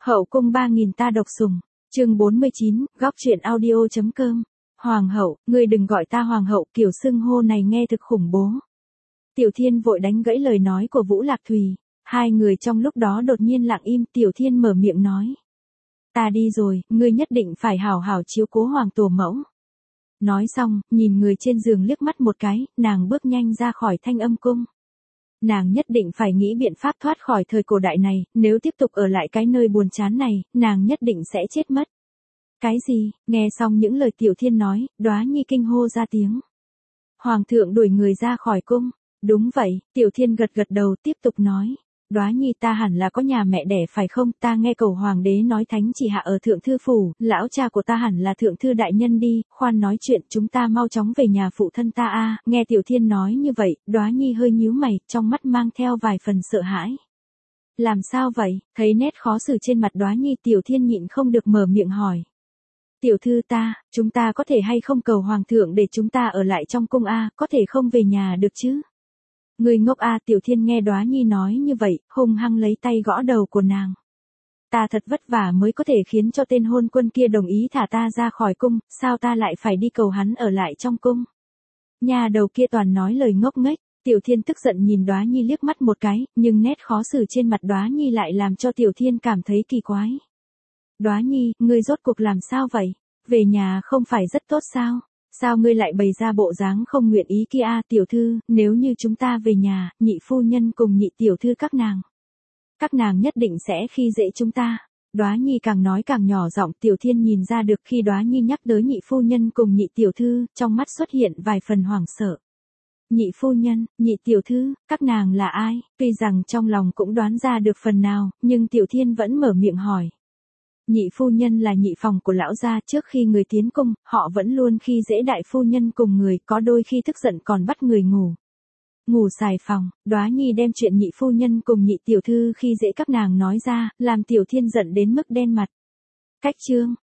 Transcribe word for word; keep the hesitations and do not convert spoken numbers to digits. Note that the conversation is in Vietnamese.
Hậu cung ba nghìn ta độc sủng, chương bốn mươi chín, góc truyện audio.com. Hoàng hậu, ngươi đừng gọi ta hoàng hậu, kiểu xưng hô này nghe thực khủng bố. Tiểu Thiên vội đánh gãy lời nói của Vũ Lạc Thùy, hai người trong lúc đó đột nhiên lặng im. Tiểu Thiên mở miệng nói: Ta đi rồi, ngươi nhất định phải hảo hảo chiếu cố hoàng tổ mẫu. Nói xong, nhìn người trên giường liếc mắt một cái, nàng bước nhanh ra khỏi Thanh Âm cung. Nàng nhất định phải nghĩ biện pháp thoát khỏi thời cổ đại này, nếu tiếp tục ở lại cái nơi buồn chán này, nàng nhất định sẽ chết mất. Cái gì? Nghe xong những lời Tiểu Thiên nói, Đóa Nhi kinh hô ra tiếng. Hoàng thượng đuổi người ra khỏi cung. Đúng vậy, Tiểu Thiên gật gật đầu tiếp tục nói. Đóa Nhi, ta hẳn là có nhà mẹ đẻ phải không? Ta nghe cầu hoàng đế nói thánh chỉ hạ ở thượng thư phủ, lão cha của ta hẳn là thượng thư đại nhân đi, khoan nói chuyện, chúng ta mau chóng về nhà phụ thân ta a. Nghe Tiểu Thiên nói như vậy, Đóa Nhi hơi nhíu mày, trong mắt mang theo vài phần sợ hãi. Làm sao vậy? Thấy nét khó xử trên mặt Đóa Nhi, Tiểu Thiên nhịn không được mở miệng hỏi. Tiểu thư ta, chúng ta có thể hay không cầu hoàng thượng để chúng ta ở lại trong cung a, có thể không về nhà được chứ? Người ngốc a. Tiểu Thiên nghe Đóa Nhi nói như vậy, hung hăng lấy tay gõ đầu của nàng. Ta thật vất vả mới có thể khiến cho tên hôn quân kia đồng ý thả ta ra khỏi cung, sao ta lại phải đi cầu hắn ở lại trong cung? Nhà đầu kia toàn nói lời ngốc nghếch. Tiểu Thiên tức giận nhìn Đóa Nhi liếc mắt một cái, nhưng nét khó xử trên mặt Đóa Nhi lại làm cho Tiểu Thiên cảm thấy kỳ quái. Đóa Nhi, ngươi rốt cuộc làm sao vậy? Về nhà không phải rất tốt sao? Sao ngươi lại bày ra bộ dáng không nguyện ý kia a? Tiểu thư, nếu như chúng ta về nhà, nhị phu nhân cùng nhị tiểu thư các nàng. Các nàng nhất định sẽ khi dễ chúng ta. Đóa Nhi càng nói càng nhỏ giọng. Tiểu Thiên nhìn ra được khi Đóa Nhi nhắc tới nhị phu nhân cùng nhị tiểu thư, trong mắt xuất hiện vài phần hoảng sợ. Nhị phu nhân, nhị tiểu thư, các nàng là ai? Tuy rằng trong lòng cũng đoán ra được phần nào, nhưng Tiểu Thiên vẫn mở miệng hỏi. Nhị phu nhân là nhị phòng của lão gia, trước khi người tiến cung, họ vẫn luôn khi dễ đại phu nhân cùng người, có đôi khi tức giận còn bắt người ngủ. Ngủ xài phòng. Đóa Nhi đem chuyện nhị phu nhân cùng nhị tiểu thư khi dễ các nàng nói ra, làm Tiểu Thiên giận đến mức đen mặt. Cách chương,